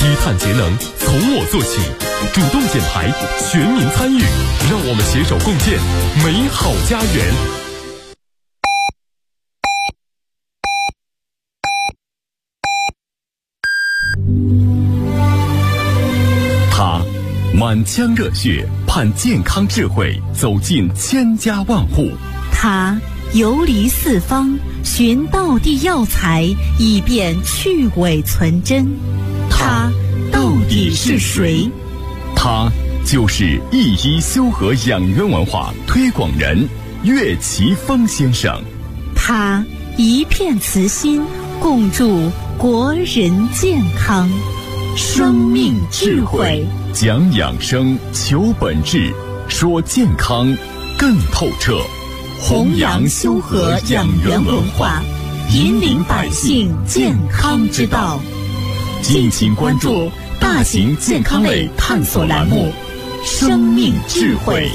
低碳节能从我做起，主动减排，全民参与，让我们携手共建美好家园。他满腔热血，盼健康智慧走进千家万户。 他游离四方，寻道地药材，以便去伪存真。他到底是谁？ 他就是一一修和养元文化推广人岳奇峰先生。 他一片慈心，共筑国人健康。生命智慧， 讲养生，求本质，说健康更透彻。 弘扬修和养元文化，引领百姓健康之道。敬请关注大型健康类探索栏目《生命智慧》。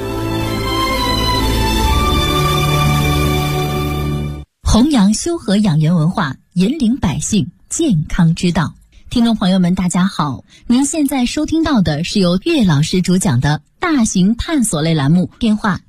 弘扬修和养元文化，引领百姓健康之道。听众朋友们，大家好，您现在收听到的是由岳老师主讲的大型探索类栏目，电话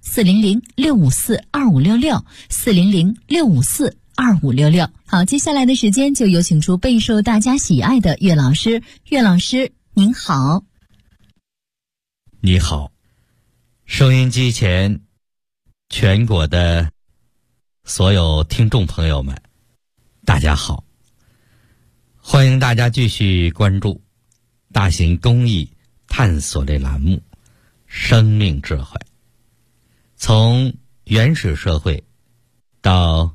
400-654-2566，400-654-2566。好，接下来的时间就有请出备受大家喜爱的岳老师。岳老师您好。 你好，收音机前全国的所有听众朋友们，大家好，欢迎大家继续关注大型公益探索类栏目《生命智慧》。从原始社会到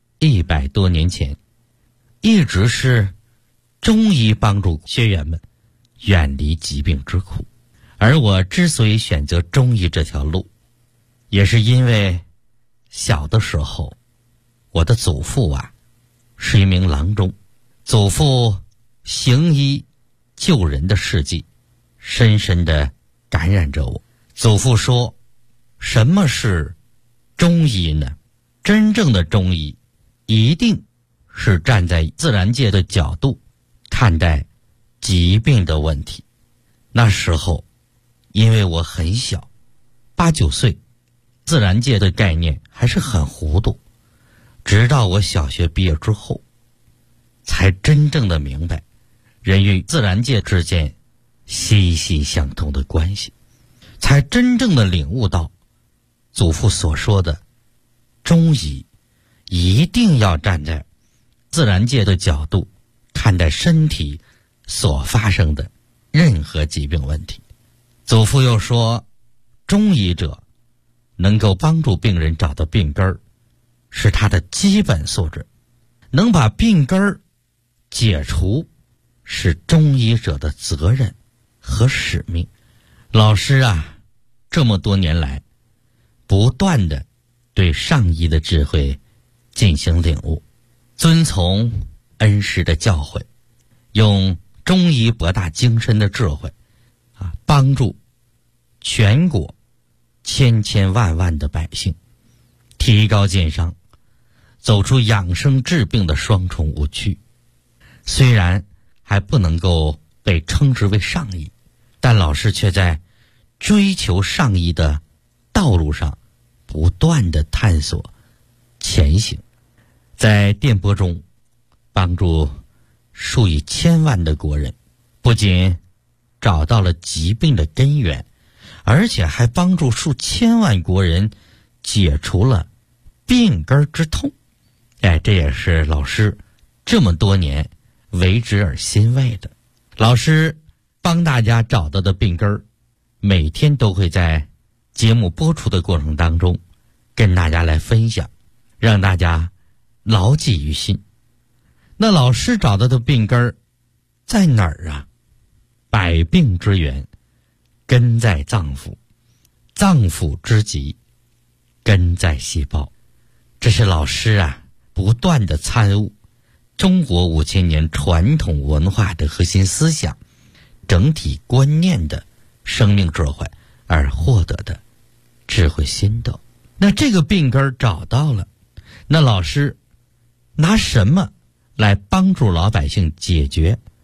100多年前，一直是中医帮助学员们远离疾病之苦。而我之所以选择中医这条路，也是因为小的时候我的祖父是一名郎中，祖父行医救人的事迹深深地感染着我。祖父说，什么是中医呢？真正的中医一定是站在自然界的角度看待疾病的问题。那时候因为我很小，8、9岁，自然界的概念还是很糊涂，直到我小学毕业之后才真正的明白人与自然界之间息息相通的关系，才真正的领悟到祖父所说的中医一定要站在自然界的角度看待身体所发生的任何疾病问题。祖父又说，中医者能够帮助病人找到病根儿，是他的基本素质，能把病根儿解除是中医者的责任和使命。老师这么多年来不断地对上医的智慧进行领悟，遵从恩师的教诲，用中医博大精深的智慧帮助全国千千万万的百姓提高健康，走出养生治病的双重误区。虽然还不能够被称之为上医，但老师却在追求上医的道路上不断地探索前行，在电波中帮助数以千万的国人，不仅找到了疾病的根源，而且还帮助数千万国人解除了病根之痛。这也是老师这么多年为之而欣慰的。老师帮大家找到的病根，每天都会在节目播出的过程当中跟大家来分享，让大家牢记于心。那老师找到的病根在哪儿百病之源根在脏腑，脏腑之疾根在细胞。这是老师不断的参悟中国5000年传统文化的核心思想、整体观念的生命智慧而获得的智慧心得。那这个病根找到了，那老师拿什么来帮助老百姓解决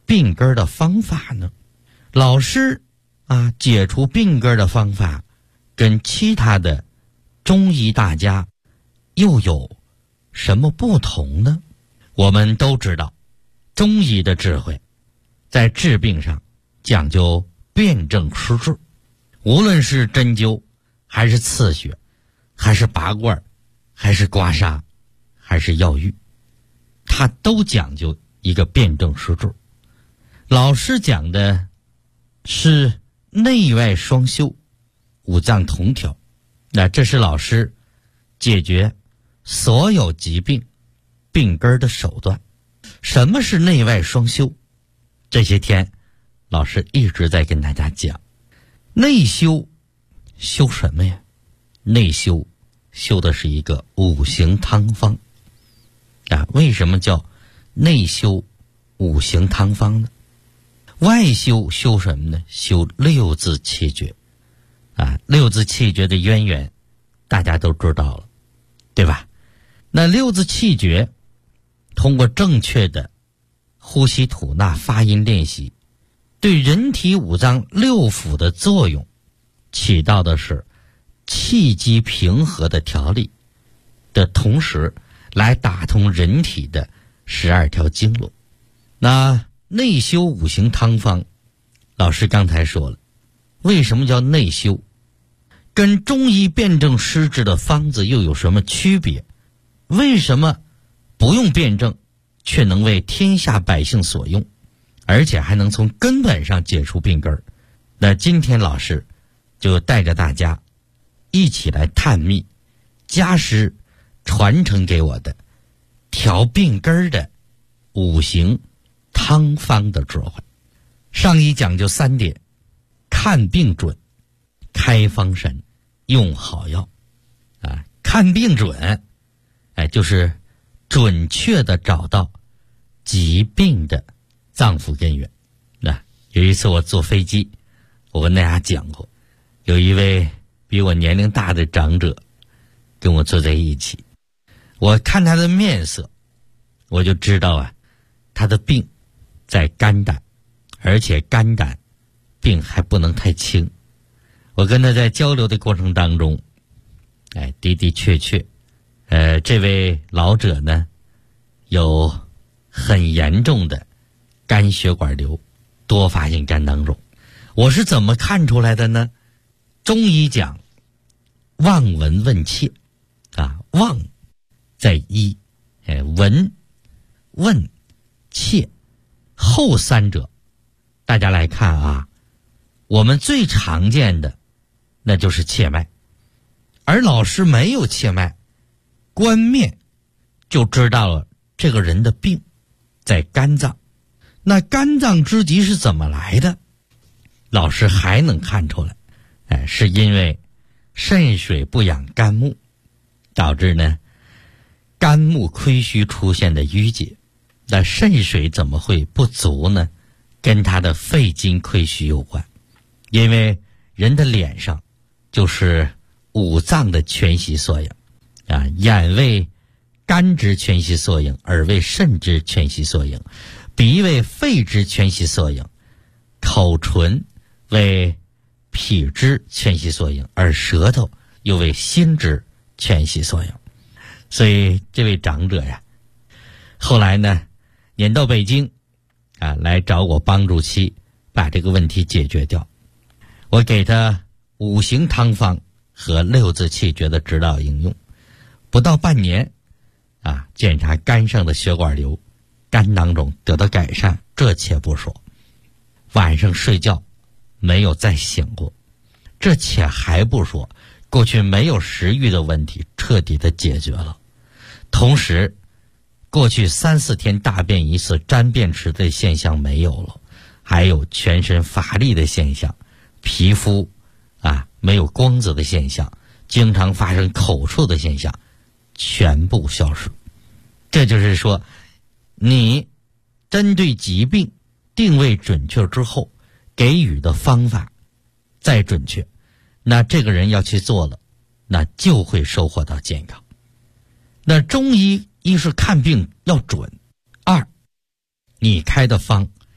病根的方法呢？老师解除病根的方法跟其他的中医大家又有什么不同呢？我们都知道，中医的智慧在治病上讲究辨证施治，无论是针灸还是刺血还是拔罐还是刮痧还是药浴，它都讲究一个辨证施治。老师讲的是内外双修，五脏同调，那这是老师解决所有疾病病根的手段。什么是内外双修？这些天老师一直在跟大家讲，内修修什么呀？内修修的是一个五行汤方为什么叫内修五行汤方呢？外修修什么呢？修六字气诀六字气诀的渊源大家都知道了，对吧？那六字气诀通过正确的呼吸吐纳发音练习，对人体五脏六腑的作用起到的是气机平和的调理的同时，来打通人体的12条经络。那内修五行汤方，老师刚才说了，为什么叫内修？跟中医辨证施治的方子又有什么区别？为什么不用辩证却能为天下百姓所用，而且还能从根本上解除病根？那今天老师就带着大家一起来探秘家师传承给我的调病根的五行汤方的智慧。上医讲究3点：看病准，开方神，用好药看病准就是准确的找到疾病的脏腑根源。有一次我坐飞机，我跟大家讲过，有一位比我年龄大的长者跟我坐在一起，我看他的面色，我就知道他的病在肝胆，而且肝胆病还不能太轻。我跟他在交流的过程当中，的的确确这位老者呢有很严重的肝血管瘤，多发性肝囊肿。我是怎么看出来的呢？中医讲望闻问切望在一，闻问切，后三者大家来看我们最常见的那就是切脉，而老师没有切脉，观面就知道了这个人的病在肝脏。那肝脏之疾是怎么来的？老师还能看出来，是因为肾水不养肝木，导致呢肝木亏虚出现的淤结。那肾水怎么会不足呢？跟他的肺经亏虚有关。因为人的脸上就是五脏的全息缩影眼为肝之全息缩影，耳为肾之全息缩影，鼻为肺之全息缩影，口唇为脾之全息缩影，而舌头又为心之全息缩影。所以这位长者后来呢撵到北京来找我帮助其把这个问题解决掉。我给他五行汤方和六字气诀的指导应用，不到半年检查肝上的血管瘤、肝囊肿得到改善，这且不说，晚上睡觉没有再醒过，这且还不说，过去没有食欲的问题彻底的解决了。同时过去3、4天大便一次、沾便池的现象没有了，还有全身乏力的现象，皮肤没有光泽的现象，经常发生口臭的现象全部消失。这就是说，你针对疾病定位准确之后，给予的方法再准确，那这个人要去做了，那就会收获到健康。那中医一是看病要准，二你开的方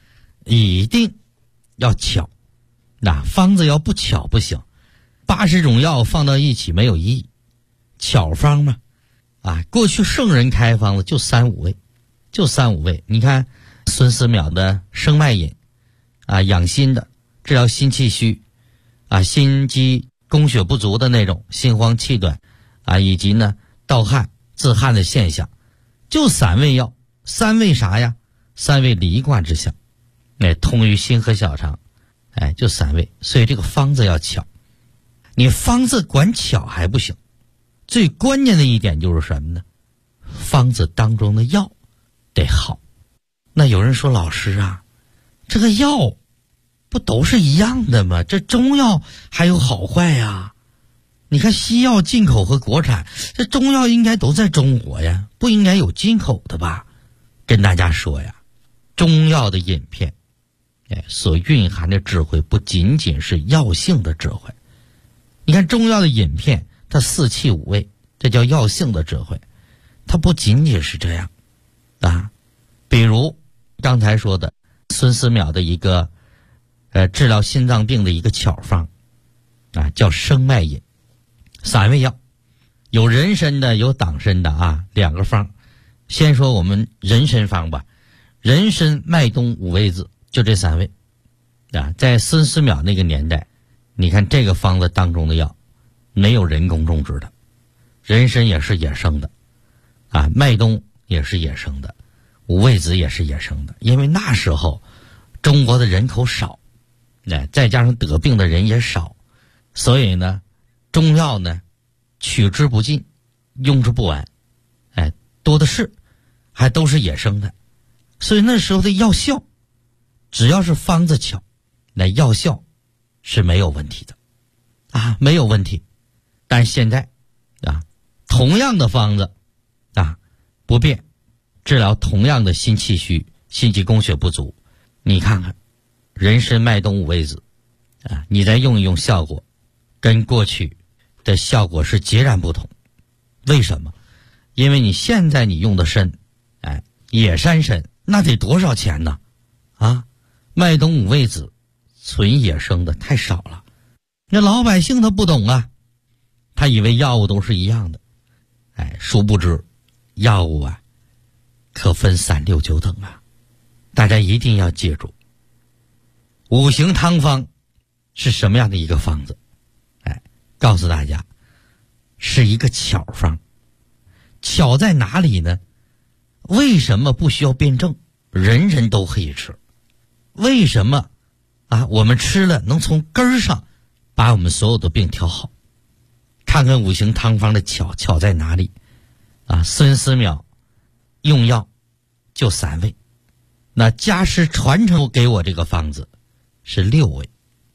一定要巧，那方子要不巧不行。80种药放到一起没有意义，巧方嘛，过去圣人开方子就3-5味，你看孙思邈的生脉饮，养心的，治疗心气虚，心肌供血不足的那种心慌气短，以及呢盗汗自汗的现象，就3味药，3味啥呀？3味离卦之象，通于心和小肠，就3味，所以这个方子要巧。你方子管巧还不行，最关键的一点就是什么呢？方子当中的药得好。那有人说，老师啊，这个药不都是一样的吗？这中药还有好坏呀？你看西药进口和国产，这中药应该都在中国呀，不应该有进口的吧？跟大家说呀，中药的饮片，所蕴含的智慧不仅仅是药性的智慧。你看中药的饮片，它4气5味，这叫药性的智慧，它不仅仅是这样比如刚才说的孙思邈的一个治疗心脏病的一个巧方叫生脉饮，3味药，有人参的有党参的2个方。先说我们人参方吧，人参麦冬5味子，就这3味在孙思邈那个年代，你看这个方子当中的药没有人工种植的，人参也是野生的麦冬也是野生的，5味子也是野生的。因为那时候中国的人口少，再加上得病的人也少，所以呢中药呢取之不尽，用之不完，多的是，还都是野生的。所以那时候的药效，只要是方子巧，那药效是没有问题的没有问题。但现在同样的方子不变治疗同样的心气虚、心肌供血不足，你看看人参麦冬5味子你再用一用，效果跟过去的效果是截然不同。为什么？因为你现在你用的参野山参那得多少钱呢麦冬5味子纯野生的太少了，那老百姓他不懂他以为药物都是一样的，殊不知药物可分3、6、9等大家一定要记住，五行汤方是什么样的一个方子？告诉大家，是一个巧方。巧在哪里呢？为什么不需要辩证？人人都可以吃。为什么我们吃了能从根儿上把我们所有的病调好？看看五行汤方的巧在哪里孙思邈用药就3味，那家师传承给我这个方子是6味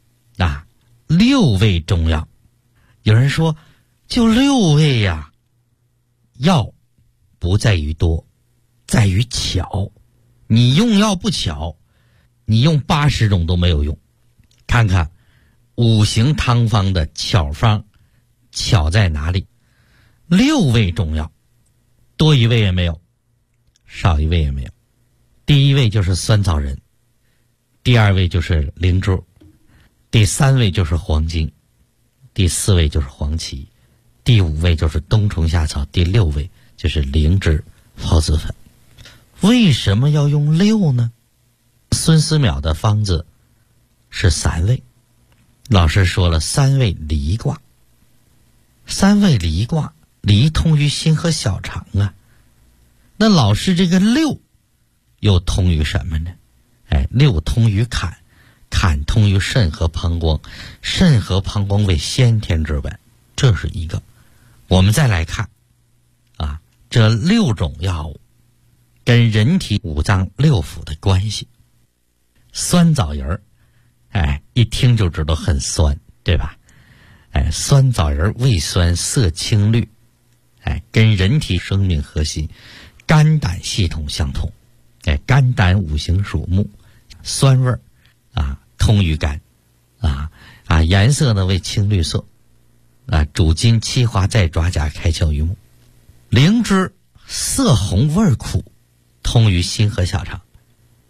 6味中药。有人说就6味呀，药不在于多，在于巧。你用药不巧，你用80种都没有用。看看五行汤方的巧方，巧在哪里？6味中药，多一味也没有，少一味也没有。第一位就是酸枣仁，第2位就是灵芝，第3位就是黄精，第4位就是黄芪，第5位就是冬虫夏草，第6位就是灵芝孢子粉。为什么要用6呢？孙思邈的方子是3味，老师说了3味离卦，3味离卦，离通于心和小肠那老师这个6又通于什么呢？6通于坎，坎通于肾和膀胱，肾和膀胱为先天之本，这是一个。我们再来看这6种药物跟人体5脏6腑的关系。酸枣仁一听就知道很酸，对吧？酸枣仁味酸色青绿，跟人体生命核心肝胆系统相同。肝胆五行属木，酸味通于肝颜色呢为青绿色主筋气化在爪甲开窍于目。灵芝色红味苦，通于心和小肠。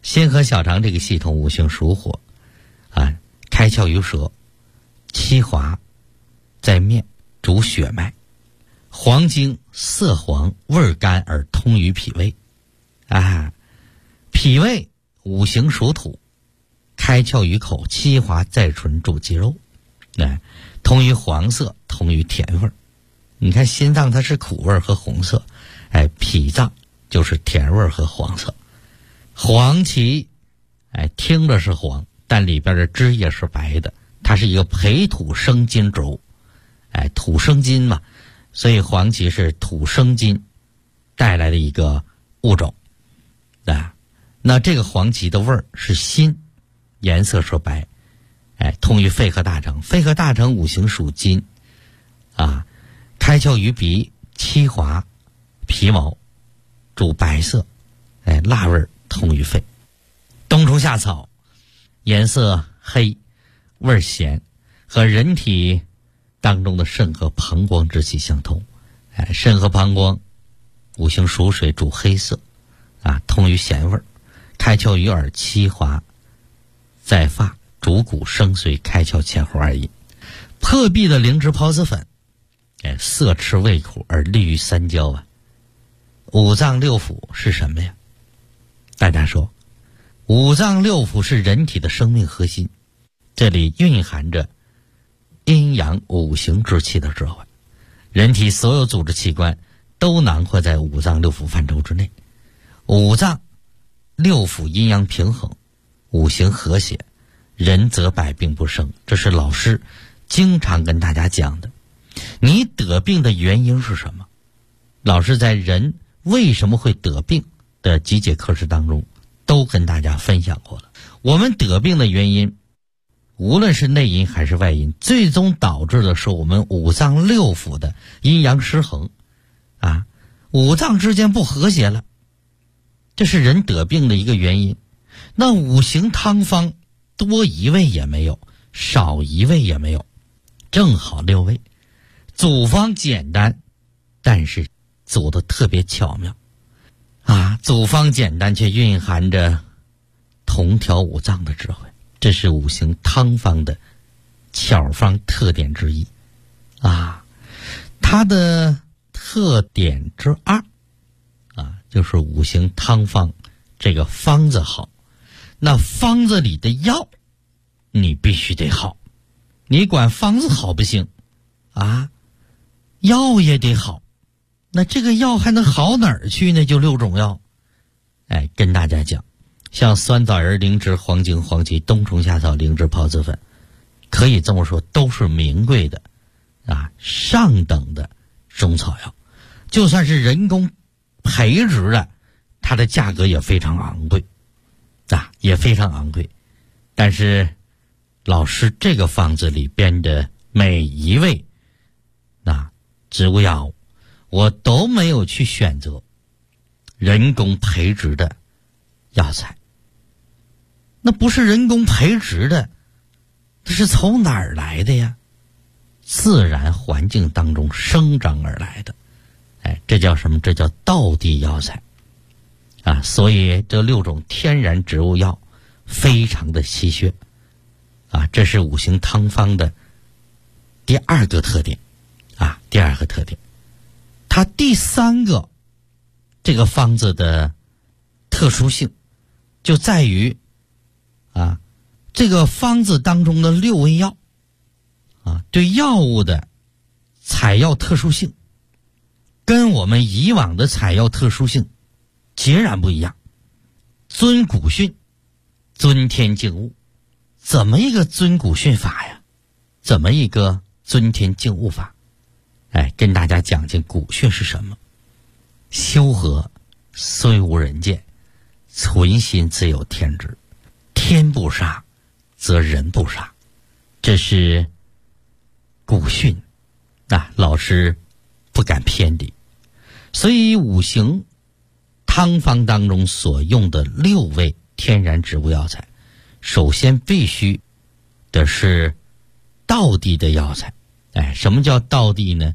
心和小肠这个系统五行属火，啊，开窍于舌，七华在面，主血脉。黄精色黄，味甘而通于脾胃。啊，脾胃五行属土，开窍于口，七华在唇，主肌肉。通于黄色，通于甜味儿。你看心脏它是苦味和红色，脾脏就是甜味和黄色。黄芪，听着是黄，但里边的汁液是白的，它是一个培土生金植物，土生金嘛，所以黄芪是土生金带来的一个物种。那这个黄芪的味儿是辛，颜色是白，通于肺和大肠。肺和大肠五行属金，啊，开窍于鼻，七华皮毛，主白色，辣味通于肺。冬虫夏草颜色黑，味咸，和人体当中的肾和膀胱之气相通。肾和膀胱五行属水，主黑色，啊，通于咸味。开窍于耳，七华在发，主骨生髓，开窍前后而饮。破壁的灵芝孢子粉，色赤味苦而利于三焦啊。五脏六腑是什么呀？大家说，五脏六腑是人体的生命核心，这里蕴含着阴阳五行之气的智慧。人体所有组织器官都囊括在五脏六腑范畴之内。五脏六腑阴阳平衡，五行和谐，人则百病不生。这是老师经常跟大家讲的。你得病的原因是什么？老师在人为什么会得病的几节课时当中都跟大家分享过了。我们得病的原因，无论是内因还是外因，最终导致的是我们五脏六腑的阴阳失衡，啊，五脏之间不和谐了，这是人得病的一个原因。那五行汤方多一味也没有，少一味也没有，正好6味。组方简单，但是组得特别巧妙啊！组方简单，却蕴含着同调五脏的智慧，这是五行汤方的巧方特点之一啊。它的特点之二啊，就是五行汤方这个方子好，那方子里的药你必须得好，你管方子好不行啊，药也得好。那这个药还能好哪儿去呢？就6种药，跟大家讲，像酸枣仁、灵芝、黄精、黄芪、冬虫夏草、灵芝孢子粉，可以这么说，都是名贵的啊，上等的中草药。就算是人工培植的，它的价格也非常昂贵啊，也非常昂贵。但是老师这个方子里边的每一味植物药物，我都没有去选择人工培植的药材。那不是人工培植的，这是从哪儿来的呀？自然环境当中生长而来的，这叫什么？这叫道地药材啊！所以这6种天然植物药非常的稀缺啊！这是五行汤方的第2个特点啊，第2个特点。它第3个这个方子的特殊性就在于啊，这个方子当中的6味药啊，对药物的采药特殊性跟我们以往的采药特殊性截然不一样。尊古训，尊天敬物。怎么一个尊古训法呀？怎么一个尊天敬物法？跟大家讲讲古训是什么。修和虽无人见，存心自有天知。天不杀，则人不杀。这是古训啊，老师不敢偏离。所以五行汤方当中所用的6味天然植物药材，首先必须的是道地的药材。什么叫道地呢？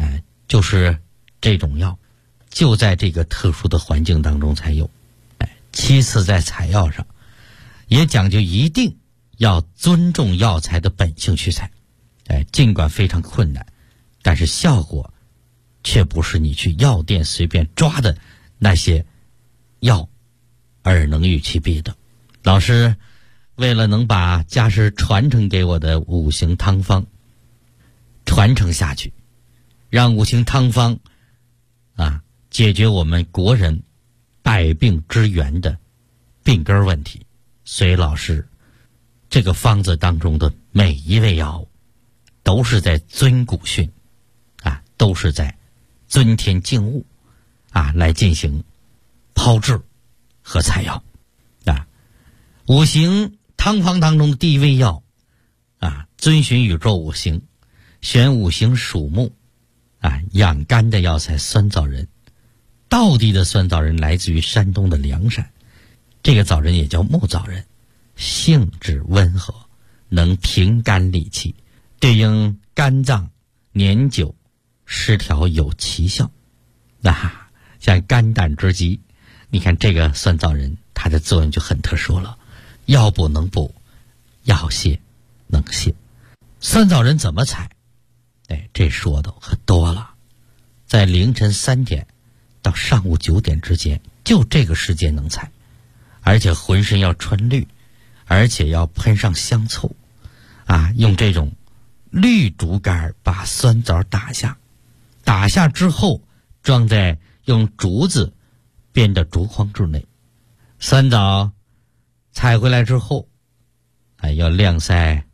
就是这种药就在这个特殊的环境当中才有， 其次在采药上也讲究一定要尊重药材的本性去采。尽管非常困难，但是效果却不是你去药店随便抓的那些药而能与其比的。老师为了能把家师传承给我的五行汤方传承下去，让五行汤方解决我们国人百病之源的病根问题，所以老师这个方子当中的每一味药物都是在遵古训都是在遵天敬物来进行炮制和采药五行汤方当中的第一味药遵循宇宙五行，选五行属木养肝的药材酸枣仁。道地的酸枣仁来自于山东的凉山，这个枣仁也叫木枣仁，性质温和，能平肝理气，对应肝脏年久失调有奇效。像肝胆之疾，你看这个酸枣仁它的作用就很特殊了，药补能补，药泻能泻。酸枣仁怎么采？这说的可多了。在凌晨3点到上午9点之间，就这个时间能采，而且浑身要穿绿，而且要喷上香醋用这种绿竹竿把酸枣打下之后装在用竹子编的竹筐之内。酸枣采回来之后要晾晒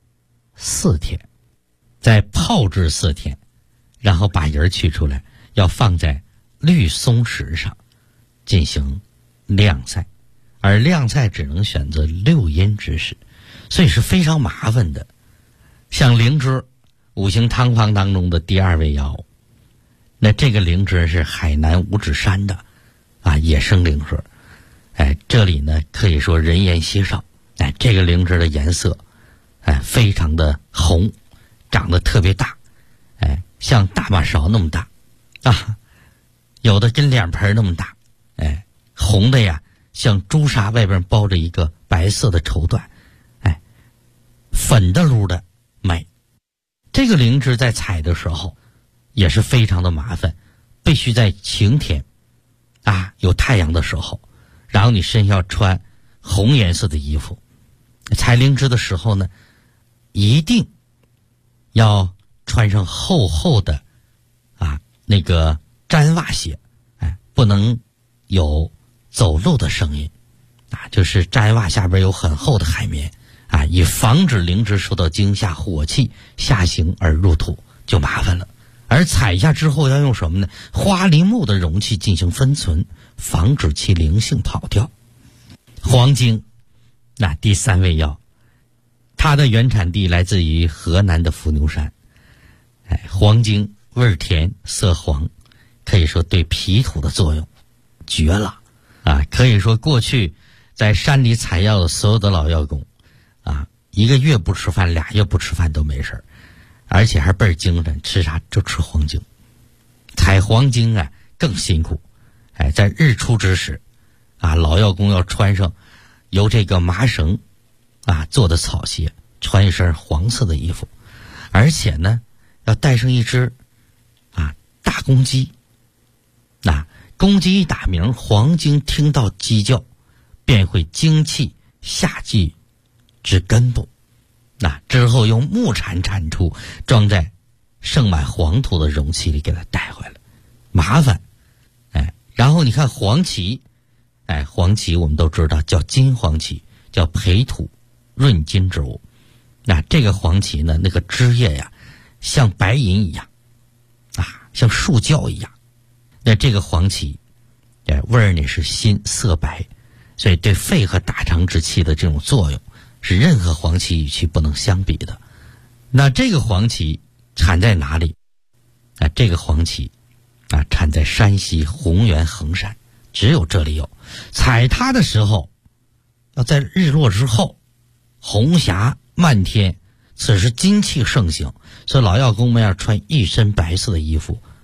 4天，再泡制4天，然后把叶取出来，要放在绿松石上进行晾晒，而晾晒只能选择6阴之时，所以是非常麻烦的。像灵芝，五行汤方当中的第2味药物，那这个灵芝是海南五指山的野生灵芝。这里呢可以说人烟稀少。这个灵芝的颜色非常的红，长得特别大，像大马勺那么大有的跟脸盆那么大，红的呀像朱砂外边包着一个白色的绸缎，粉的噜的美。这个灵芝在采的时候也是非常的麻烦，必须在晴天有太阳的时候，然后你身上要穿红颜色的衣服。采灵芝的时候呢，一定要穿上厚厚的那个毡袜鞋，不能有走路的声音就是毡袜下边有很厚的海绵以防止灵芝受到惊吓火气下行而入土，就麻烦了。而采下之后要用什么呢？花梨木的容器进行分存，防止其灵性跑掉。黄精，第3味药，它的原产地来自于河南的伏牛山。黄精味甜色黄，可以说对脾土的作用绝了可以说过去在山里采药的所有的老药工1个月不吃饭2月不吃饭都没事，而且还倍儿精神，吃啥就吃黄精。采黄精更辛苦，在日出之时老药工要穿上由这个麻绳做的草鞋，穿一身黄色的衣服，而且呢要带上一只大公鸡。公鸡一打鸣，黄精听到鸡叫便会精气下济至根部，之后用木铲铲出，装在盛满黄土的容器里给它带回来，麻烦。然后你看黄芪，黄芪我们都知道叫金黄芪，叫培土润筋之物。这个黄芪呢，那个枝叶呀像白银一样像树胶一样。那这个黄芪味儿呢是新色白，所以对肺和大肠之气的这种作用是任何黄芪与其不能相比的。那这个黄芪产在哪里？这个黄芪产在山西红原衡山，只有这里有。采它的时候要在日落之后，红霞漫天，此时金气盛行，所以老药工们要穿一身白色的衣服，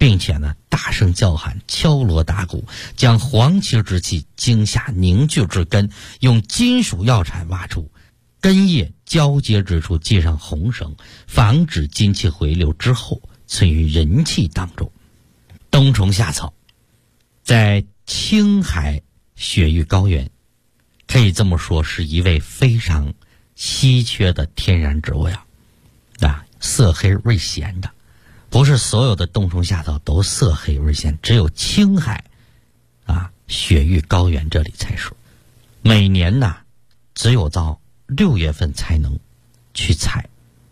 并且呢大声叫喊，敲锣打鼓，将黄芪之气经下凝聚之根，用金属药铲挖出，根叶交接之处系上红绳，防止金气回流之后存于人气当中。冬虫夏草在青海雪域高原可以这么说是一味非常稀缺的天然植物药色黑味咸的，不是所有的冬虫夏草都色黑味咸，只有青海雪域高原这里才是。每年只有到6月份才能去采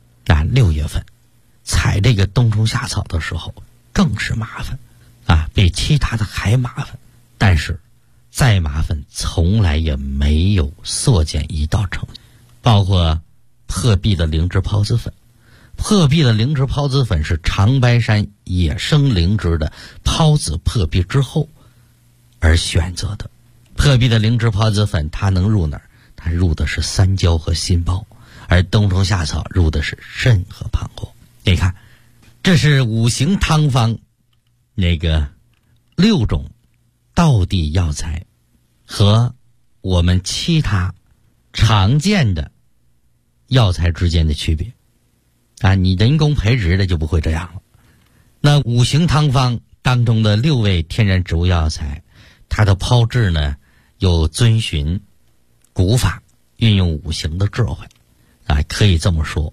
，6月份采这个冬虫夏草的时候更是麻烦比其他的还麻烦，但是再麻烦从来也没有缩减一道成绩。包括破壁的灵芝孢子粉，破壁的灵芝孢子粉是长白山野生灵芝的孢子破壁之后而选择的。破壁的灵芝孢子粉它能入哪儿？它入的是三焦和心包，而冬虫夏草入的是肾和膀胱。你看，这是五行汤方那个6种道地药材和我们其他常见的药材之间的区别你人工培植的就不会这样了。那五行汤方当中的6味天然植物药材，它的炮制呢又遵循古法，运用五行的智慧可以这么说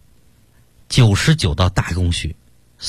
，99道大工序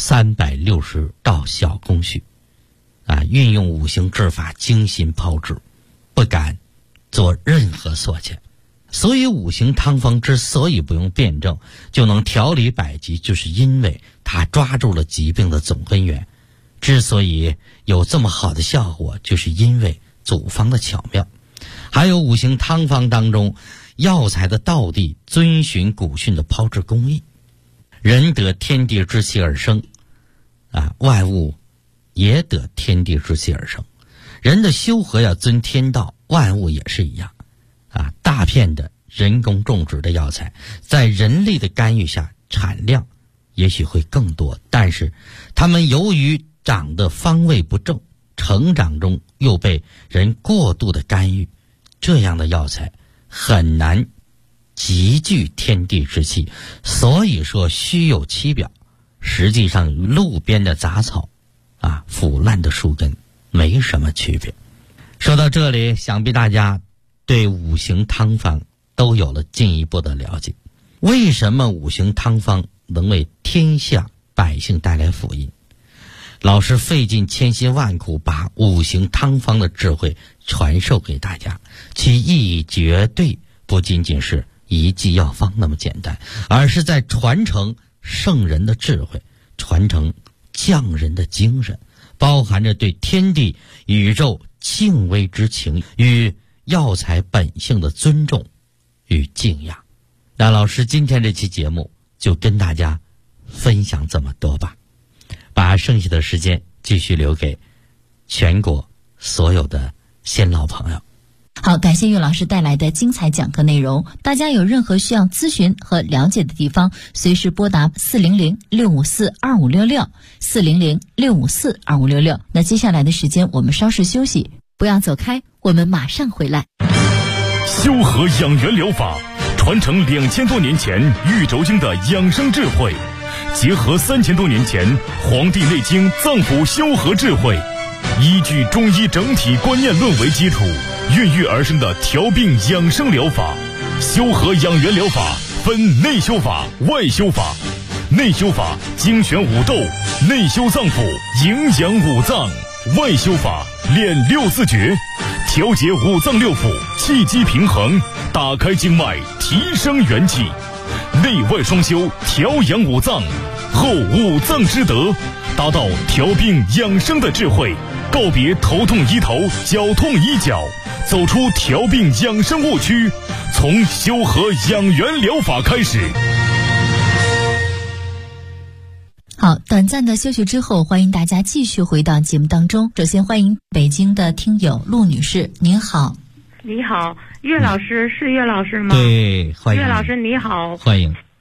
，360道小工序运用五行制法精心炮制，不敢做任何缩减。所以五行汤方之所以不用辩证就能调理百疾，就是因为它抓住了疾病的总根源。之所以有这么好的效果，就是因为组方的巧妙。还有五行汤方当中药材的道地遵循古训的炮制工艺。人得天地之气而生万物也得天地之气而生。人的修和要遵天道，万物也是一样大片的人工种植的药材在人力的干预下产量也许会更多，但是它们由于长得方位不正，成长中又被人过度的干预，这样的药材很难集聚天地之气。所以说虚有其表，实际上与路边的杂草腐烂的树根没什么区别。说到这里，想必大家对五行汤方都有了进一步的了解。为什么五行汤方能为天下百姓带来福音？老师费尽千辛万苦把五行汤方的智慧传授给大家，其意义绝对不仅仅是一剂药方那么简单，而是在传承圣人的智慧，传承匠人的精神，包含着对天地宇宙敬畏之情与药材本性的尊重与敬仰。那老师今天这期节目就跟大家分享这么多吧，把剩下的时间继续留给全国所有的先老朋友。 好，感谢岳老师带来的精彩讲课内容。大家有任何需要咨询和了解的地方，随时拨打400-654-2566 400-654-2566。那接下来的时间我们稍事休息，不要走开，我们马上回来。 修和养元疗法传承2000多年前玉轴经的养生智慧，结合3000多年前《黄帝内经》脏腑修和智慧，依据中医整体观念论为基础，孕育而生的调病养生疗法。修和养元疗法分内修法、外修法。内修法精选五斗，内修脏腑，营养五脏；外修法练六字诀，调节五脏六腑，气机平衡，打开经脉，提升元气。内外双修，调养五脏，后五脏之德，达到调病养生的智慧，告别头痛医头，脚痛医脚，走出调病养生误区，从修和养元疗法开始。 好，短暂的休息之后，欢迎大家继续回到节目当中。首先欢迎北京的听友陆女士，您好。 你好，岳老师是岳老师吗？ 对，欢迎岳老师，你好。 欢迎。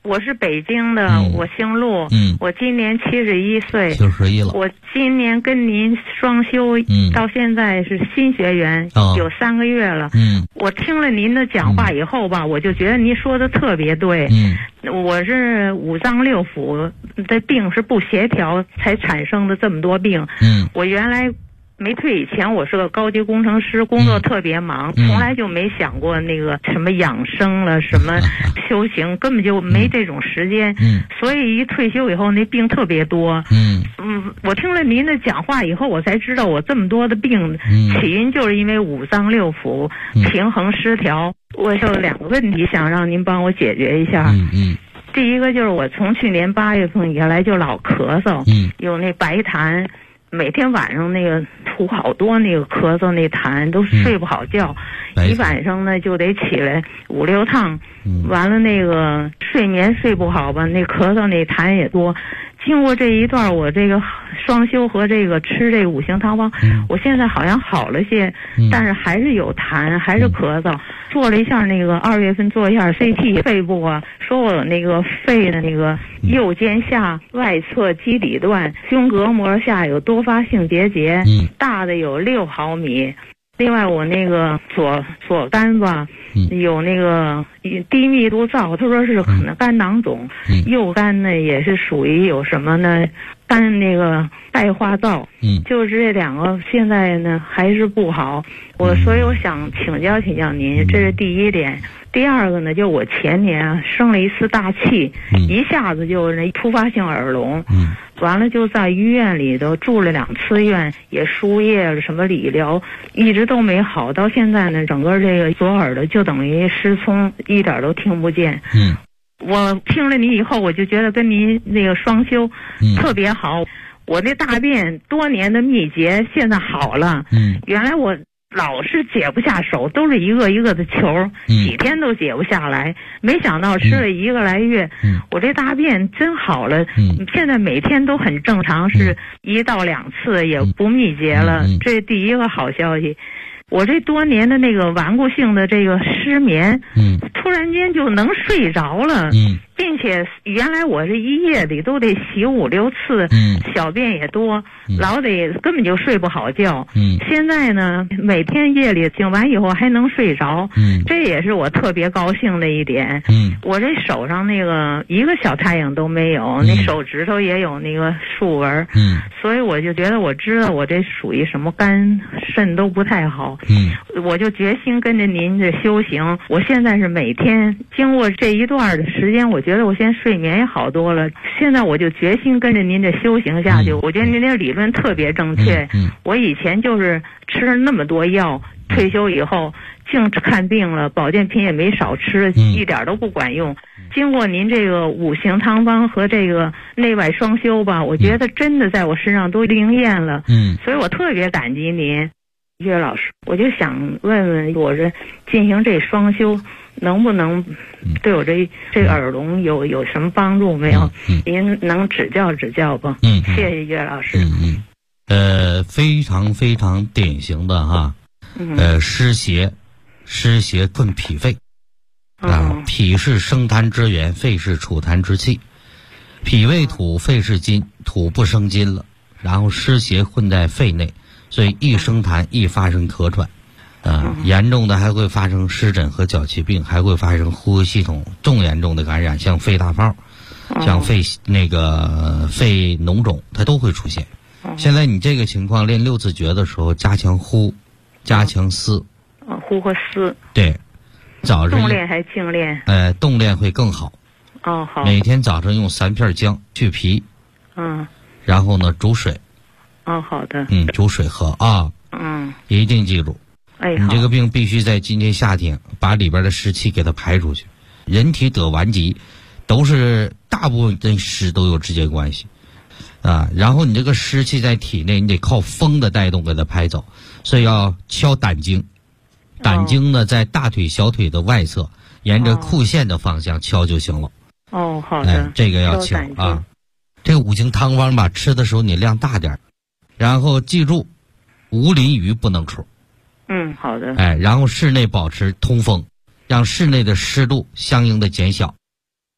我是北京的，我姓陆，我今年71岁 ，71了。 我今年跟您双休，到现在是新学员，有3个月了。我听了您的讲话以后吧，我就觉得您说的特别对。我是五脏六腑的病是不协调才产生的这么多病。我原来没退以前，我是个高级工程师，工作特别忙，从来就没想过那个什么养生了，什么修行，根本就没这种时间。所以一退休以后，那病特别多。我听了您的讲话以后，我才知道我这么多的病起因就是因为五脏六腑平衡失调。我有2个问题想让您帮我解决一下。第一个就是我从去年8月份以来就老咳嗽，有那白痰。每天晚上那个吐好多那个咳嗽那痰，都睡不好觉，一晚上呢就得起来5、6趟，完了那个睡眠睡不好吧，那咳嗽那痰也多。经过这一段我这个双休和这个吃这个5行汤方，我现在好像好了些，但是还是有痰，还是咳嗽。做了一下那个2月份做一下 CT 肺部啊，说我有那个肺的那个右肩下外侧基底段胸膈膜下有多发性结节，大的有6毫米。另外我那个左肝吧，有那个低密度灶，他说是可能肝囊肿。右肝呢也是属于有什么呢？肝那个钙化灶。就是这2个现在呢还是不好。所以我想请教您，这是第一点。第二个呢，就我前年啊生了一次大气，一下子就那突发性耳聋。完了就在医院里头住了2次院，也输液了什么理疗，一直都没好。到现在呢，整个这个左耳朵就等于失聪，一点都听不见。我听了你以后，我就觉得跟您那个双休特别好。我那大便多年的秘结现在好了。原来我老是解不下手，都是一个一个的球，几天都解不下来。没想到吃了1个来月，我这大便真好了。现在每天都很正常，是1到2次，也不秘结了。这第一个好消息。我这多年的那个顽固性的这个失眠，突然间就能睡着了。并且原来我这一夜里都得洗5、6次，小便也多，老得根本就睡不好觉。现在呢，每天夜里醒完以后还能睡着，这也是我特别高兴的一点。我这手上那个一个小太阳都没有，那手指头也有那个竖纹。所以我就觉得我知道我这属于什么肝肾都不太好。我就决心跟着您这修行。我现在是每天经过这一段的时间，我觉得我现在睡眠也好多了。现在我就决心跟着您这修行下去。我觉得您这理论特别正确。我以前就是吃了那么多药，退休以后净看病了，保健品也没少吃，一点都不管用。经过您这个5行汤方和这个内外双修吧，我觉得真的在我身上都灵验了。所以我特别感激您，岳老师。我就想问问，我这进行这双修能不能对我这耳聋有什么帮助没有？您能指教指教不？谢谢岳老师。 非常非常典型的哈，湿邪困脾肺。脾是生痰之源，肺是储痰之器。脾为土，肺是金，土不生金了，然后湿邪混在肺内，所以易生痰，易发生咳喘。严重的还会发生湿疹和脚气病，还会发生呼吸系统重严重的感染，像肺大泡，像肺肺脓肿，它都会出现。现在你这个情况练6字诀的时候，加强呼，加强思。 呼和思。 对，早上动练还静练？ 动练会更好。 好。每天早上用3片姜去皮。然后呢，煮水。 好的。 煮水喝啊。一定记住。你这个病必须在今年夏天把里边的湿气给它排出去。人体得顽疾，都是大部分跟湿都有直接关系。然后你这个湿气在体内，你得靠风的带动给它排走，所以要敲胆经。胆经呢，在大腿、小腿的外侧，沿着裤线的方向敲就行了。 好的。 这个要敲啊。这个5行汤方吧，吃的时候你量大点，然后记住，无淋雨不能出。 好的。 然后室内保持通风，让室内的湿度相应的减小。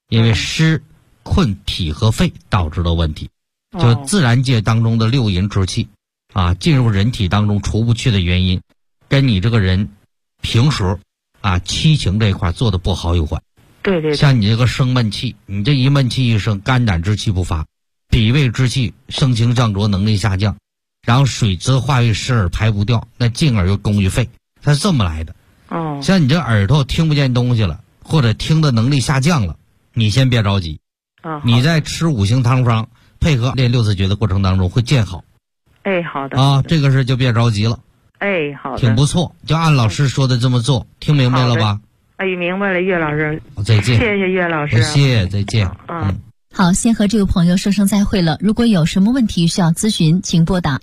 因为湿困脾和肺导致的问题。就自然界当中的六淫之气啊，进入人体当中除不去的原因，跟你这个人平时啊七情这一块做的不好有关。 对对。 像你这个生闷气，你这一闷气一生，肝胆之气不发，脾胃之气升清降浊能力下降，然后水滋化为湿而排不掉，那进而又攻于肺，它是这么来的。像你这耳朵听不见东西了，或者听的能力下降了，你先别着急。你在吃五行汤方配合练六字诀的过程当中会见好。 好的。 这个事就别着急了。 好的。 挺不错，就按老师说的这么做，听明白了吧？ 明白了，岳老师。 再见。 谢谢岳老师。 谢谢，再见。 好，先和这位朋友说声再会了。如果有什么问题需要咨询，请拨打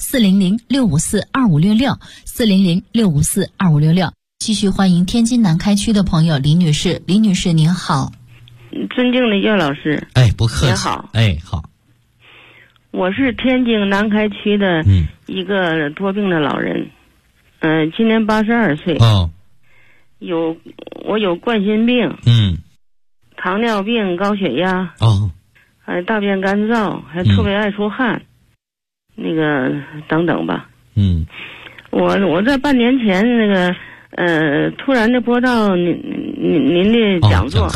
400-654-2566，400-654-2566。继续欢迎天津南开区的朋友李女士。李女士您好。 尊敬的岳老师。 不客气。 您好。 好。 我是天津南开区的一个多病的老人，今年82岁。我有冠心病，糖尿病、高血压，还大便干燥，还特别爱出汗，那个等等吧。我在半年前那个突然的播到您的讲座，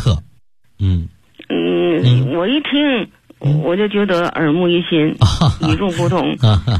我一听我就觉得耳目一新，与众不同。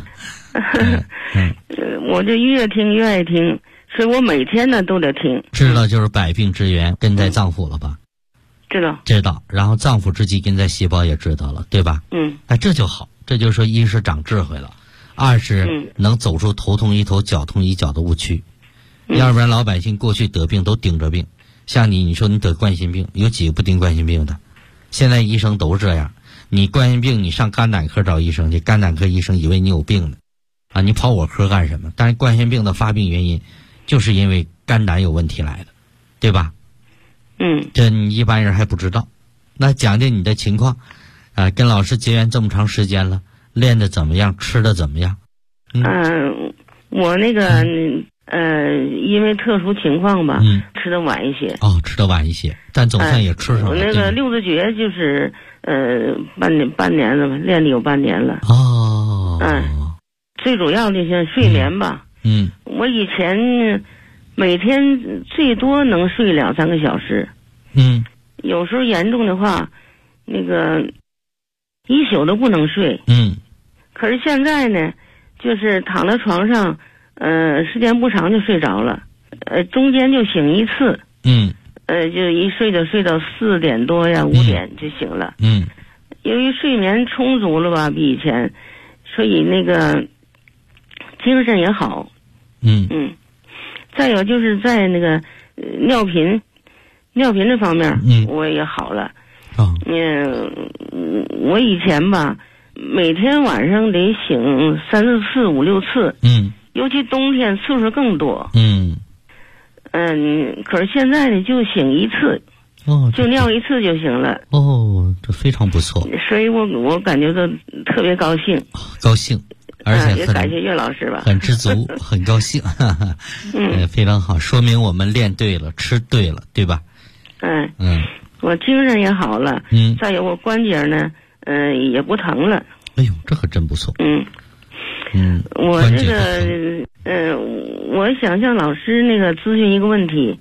我就越听越爱听，所以我每天呢都得听。 知道就是百病之源根在脏腑了吧？知道，然后脏腑之基根在细胞也知道了，对吧？这就好，这就是说一是长智慧了，二是能走出头痛医头脚痛医脚的误区。要不然老百姓过去得病都顶着病，像你说你得冠心病，有几个不顶冠心病的？现在医生都是这样，你冠心病你上肝胆科找医生去，肝胆科医生以为你有病呢，你跑我科干什么？但是冠心病的发病原因就是因为肝胆有问题来的，对吧？这你一般人还不知道。那讲讲你的情况，跟老师结缘这么长时间了，练的怎么样，吃的怎么样？ 我那个因为特殊情况吧，吃的晚一些。 吃的晚一些，但总算也吃上了。 我那个六字诀就是半年了吧，练了有半年了。最主要的像睡眠吧。我以前每天最多能睡2-3个小时。有时候严重的话，那个一宿都不能睡。可是现在呢，就是躺在床上，时间不长就睡着了，中间就醒一次。就一睡就睡到4点多呀，5点就醒了。由于睡眠充足了吧，比以前，所以那个精神也好。再有就是在那个尿频这方面，我也好了。我以前吧，每天晚上得醒3、4、5、6次。尤其冬天次数更多。可是现在呢，就醒一次，就尿一次就行了。 这非常不错。 所以我感觉到特别高兴。 而且也感谢岳老师吧， 很知足，很高兴。非常好，说明我们练对了，吃对了，对吧？ 我精神也好了。再有我关节呢，也不疼了。 这可真不错。 我这个我想向老师那个咨询一个问题。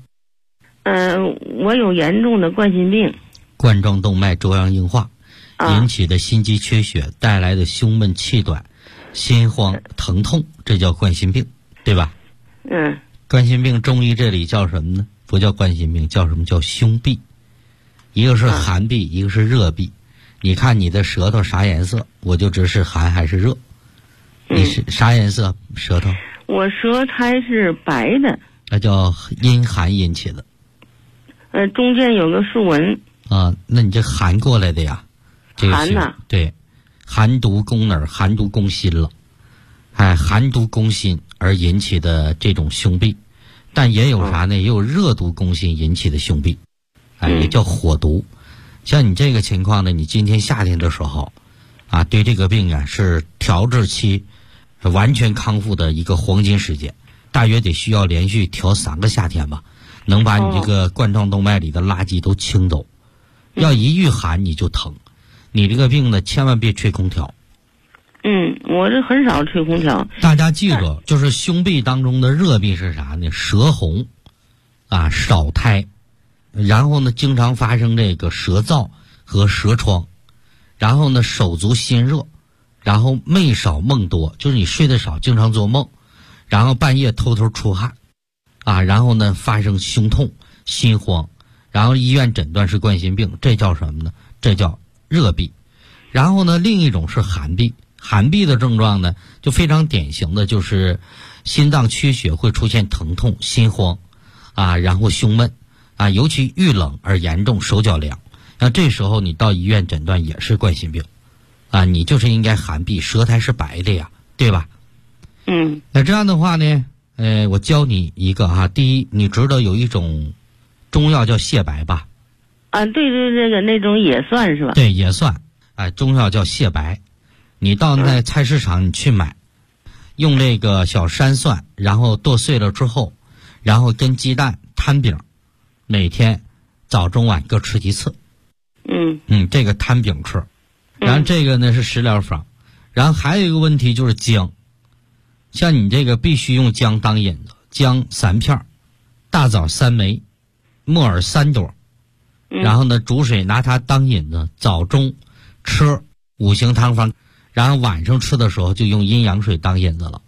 我有严重的冠心病， 冠状动脉粥样硬化引起的心肌缺血带来的胸闷气短、心慌疼痛，这叫冠心病，对吧？冠心病中医这里叫什么呢？不叫冠心病，叫什么？叫胸痹。一个是寒痹，一个是热痹。你看你的舌头啥颜色，我就知是寒还是热。你是啥颜色舌头？ 我舌苔是白的。 那叫阴寒引起的。 中间有个竖纹。 那你这寒过来的呀？ 寒呐。 对，寒毒攻哪儿？寒毒攻心了。寒毒攻心而引起的这种胸痹，但也有啥呢？也有热毒攻心引起的胸痹，也叫火毒。像你这个情况呢，你今天夏天的时候，对这个病是调治期完全康复的一个黄金时间，大约得需要连续调3个夏天吧，能把你这个冠状动脉里的垃圾都清走。 要一遇寒你就疼。你这个病呢，千万别吹空调。 我这很少吹空调。 大家记住，就是胸壁当中的热病是啥呢？舌红啊，少苔，然后呢，经常发生这个舌燥和舌疮，然后呢，手足心热，然后寐少梦多，就是你睡得少，经常做梦，然后半夜偷偷出汗，啊，然后呢，发生胸痛、心慌，然后医院诊断是冠心病，这叫什么呢？这叫热痹。然后呢，另一种是寒痹。寒痹的症状呢，就非常典型的就是心脏缺血会出现疼痛、心慌，啊，然后胸闷，啊，尤其遇冷而严重，手脚凉。那这时候你到医院诊断也是冠心病，啊，你就是应该寒痹，舌苔是白的呀，对吧？那这样的话呢，我教你一个哈，第一，你知道有一种中药叫泻白吧？ 啊，对，这个那种也算是吧？ 对，也算，中药叫泻白。你到那菜市场你去买，用这个小山蒜，然后剁碎了之后，然后跟鸡蛋摊饼，每天早中晚各吃一次。这个摊饼吃，然后这个呢是食疗法，然后还有一个问题就是姜，像你这个必须用姜当引子，姜3片，大枣3枚，木耳3朵，然后呢煮水拿它当引子，早中吃5行汤方。然后晚上吃的时候就用阴阳水当引子了。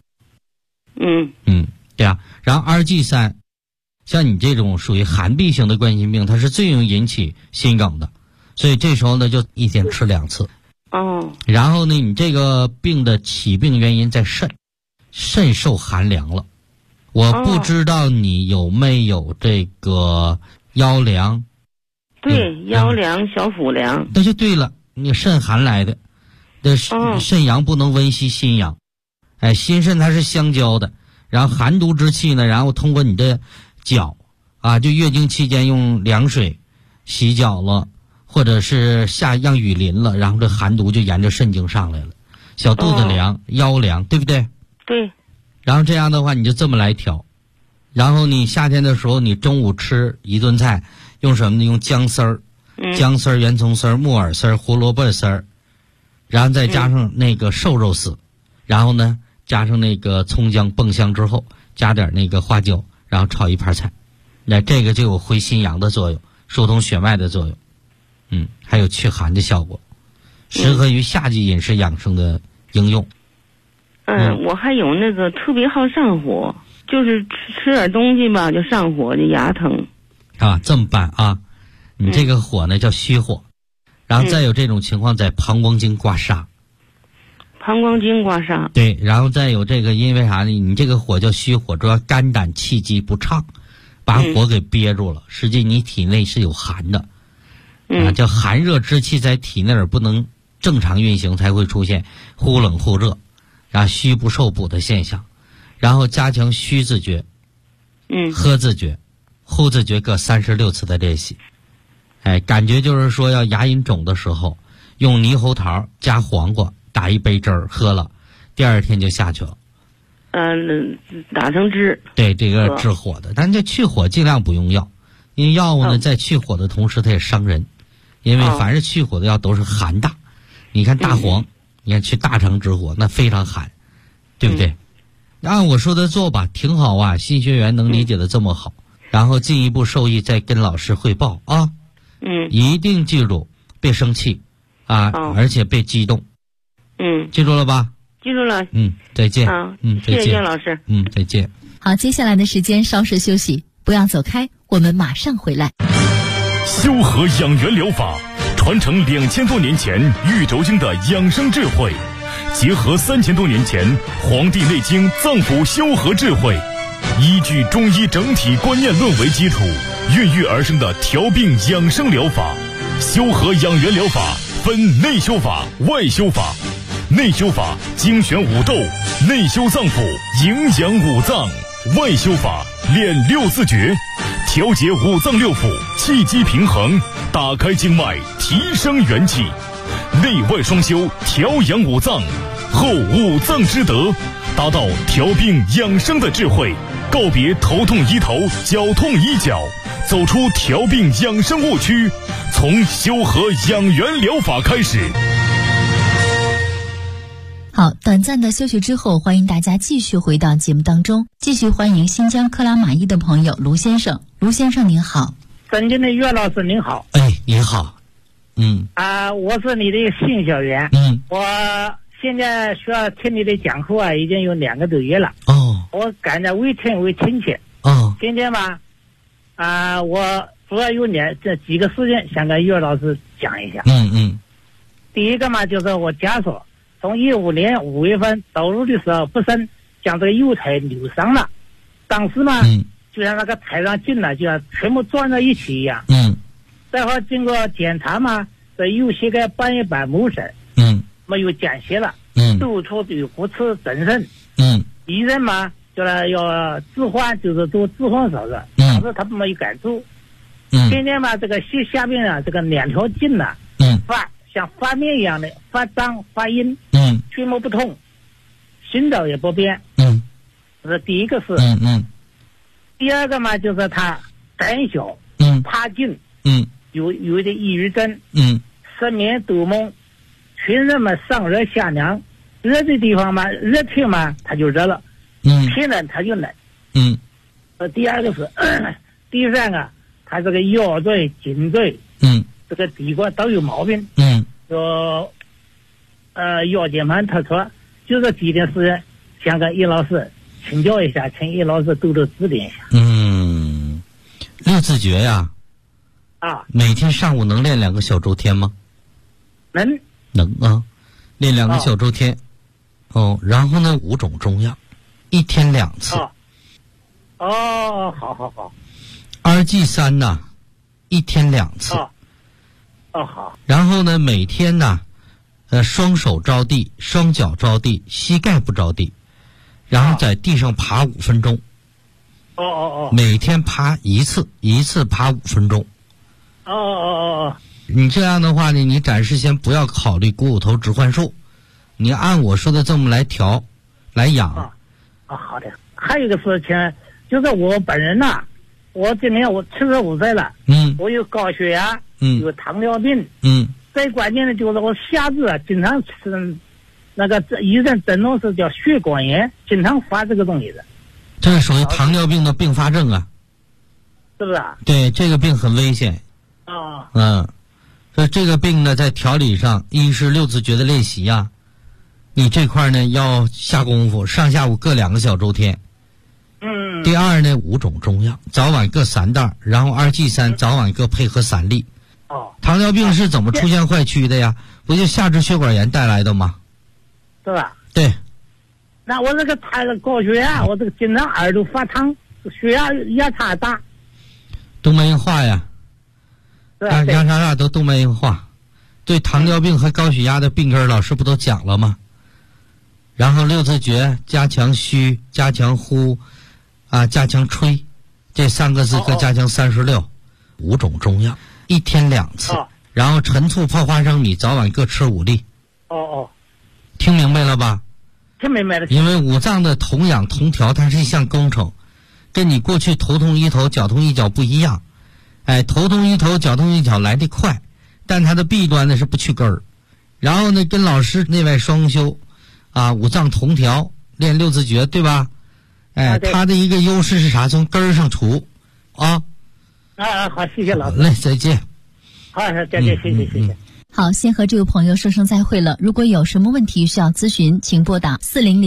对啊。然后2G3，像你这种属于寒痹型的冠心病，它是最容易引起心梗的，所以这时候呢就一天吃2次。然后呢，你这个病的起病原因在肾受寒凉了。我不知道你有没有这个腰凉。 对，腰凉、小腹凉。 那就对了，你肾寒来的。肾阳不能温煦心阳，心肾它是相交的，然后寒毒之气呢，然后通过你的脚啊，就月经期间用凉水洗脚了，或者是让雨淋了，然后这寒毒就沿着肾经上来了，小肚子凉、腰凉，对不对？ 对。 然后这样的话你就这么来调，然后你夏天的时候你中午吃一顿菜用什么呢？用姜丝儿、姜丝儿、圆葱丝儿、木耳丝儿、胡萝卜丝儿，然后再加上那个瘦肉丝，然后呢加上那个葱姜爆香之后，加点那个花椒，然后炒一盘菜，那这个就有回心阳的作用，疏通血脉的作用，还有祛寒的效果，适合于夏季饮食养生的应用。 我还有那个特别好上火，就是吃点东西吧就上火，就牙疼。 这么办啊？你这个火呢叫虚火。然后再有这种情况在膀胱经刮痧。 膀胱经刮痧。对， 然后再有这个，因为啥呢？你这个火叫虚火，主要肝胆气机不畅，把火给憋住了。实际你体内是有寒的，叫寒热之气在体内而不能正常运行，才会出现忽冷忽热，然后虚不受补的现象。然后加强虚自觉，喝自觉、呼自觉各36次的练习。感觉就是说要牙龈肿的时候，用猕猴桃加黄瓜打一杯汁儿喝了，第2天就下去了。 打成汁。对， 这个治火的，但这去火尽量不用药，因为药物呢在去火的同时它也伤人，因为凡是去火的药都是寒大。你看大黄，你看去大肠止火那非常寒，对不对？按我说的做吧，挺好啊，新学员能理解的这么好，然后进一步受益再跟老师汇报啊。一定记住，别生气啊，而且别激动。记住了吧？ 记住了。 再见。再见。 谢谢老师。 再见。 好，接下来的时间稍事休息，不要走开，我们马上回来。 修和养元疗法传承2000多年前玉轴经的养生智慧，结合3000多年前《黄帝内经》脏腑修和智慧，依据中医整体观念论为基础，孕育而生的调病养生疗法。修和养元疗法分内修法、外修法。内修法精选五斗，内修脏腑，营养五脏；外修法练6字诀，调节五脏六腑，气机平衡，打开经脉，提升元气。内外双修，调养五脏，后五脏之德，达到调病养生的智慧。告别头痛医头，脚痛医脚，走出调病养生误区， 从修和养元疗法开始。 好，短暂的休息之后，欢迎大家继续回到节目当中，继续欢迎新疆克拉玛依的朋友卢先生。卢先生您好。 尊敬的岳老师您好。 您好。 我是你的新学员。我现在需要听你的讲课已经有2个多月了。我感觉为听为亲切。今天吧，我主要有这几个事情想跟岳老师讲一下。第一个嘛，就是我家属从2015年5月份走路的时候不慎将这个右腿扭伤了，当时嘛，就像那个台上进来就要全部撞在一起一样。再后经过检查嘛，这右膝盖半月板磨损，没有见血了，肚处有骨刺增生，医生嘛叫他要置换，就是做置换手术，当时他没有敢做。现在嘛，这个膝下面啊，这个2条筋呢，像发面一样的发胀发硬，全部不痛，行走也不便。这是第一个事。第二个嘛，就是他胆小，怕静，有一点抑郁症，失眠多梦，全身嘛上热下凉，热的地方嘛热天嘛他就热了，天冷他就冷。第二个是第三个，他这个腰椎颈椎，这个底管都有毛病。腰间盘突出，就这几件事想跟叶老师请教一下，请叶老师多多指点一下。 六字诀呀，每天上午能练2个小周天吗？能啊，练2个小周天。然后呢，5种中药，1天2次。 好。 2G3呢，1天2次。 好。 然后呢，每天呢，双手着地，双脚着地，膝盖不着地，然后在地上爬5分钟。每天爬1次，1次爬5分钟。你这样的话呢，你暂时先不要考虑股骨头置换术，你按我说的这么来调，来养。 好的。还有一个事情，就是我本人呐，我今年我75岁了，我有高血压，有糖尿病，最关键的就是我下肢啊，经常是那个医生诊断是叫血管炎，经常发这个东西的。 这是属于糖尿病的并发症啊， 是不是啊？ 对，这个病很危险。所以这个病呢，在调理上，一是六字诀的练习呀，你这块呢要下功夫，上下午各2个小周天。第二呢，5种中药，早晚各3袋，然后2G3早晚各配合3粒。糖尿病是怎么出现坏曲的呀？不就下肢血管炎带来的吗？ 是吧？ 对。 那我这个高血压，我这个经常耳朵发烫，血压差大。 动脉硬化呀，压差大都动脉硬化。对糖尿病和高血压的病根，老师不都讲了吗？然后六字诀，加强虚，加强呼，加强吹，这3个字各加强36，5种中药，1天2次，然后陈醋泡花生米，早晚各吃5粒。听明白了吧？ 听明白了。 因为五脏的同养同调，它是一项工程，跟你过去头痛医头，脚痛医脚不一样。头痛医头，脚痛医脚来得快，但它的弊端呢是不去根儿。然后呢，跟老师内外双修，五脏同调，练六字诀，对吧？它的一个优势是啥？从根儿上除。好， 谢谢老师。 好嘞，再见。 好，再见，谢谢。 好，先和这位朋友说声再会了。如果有什么问题需要咨询，请拨打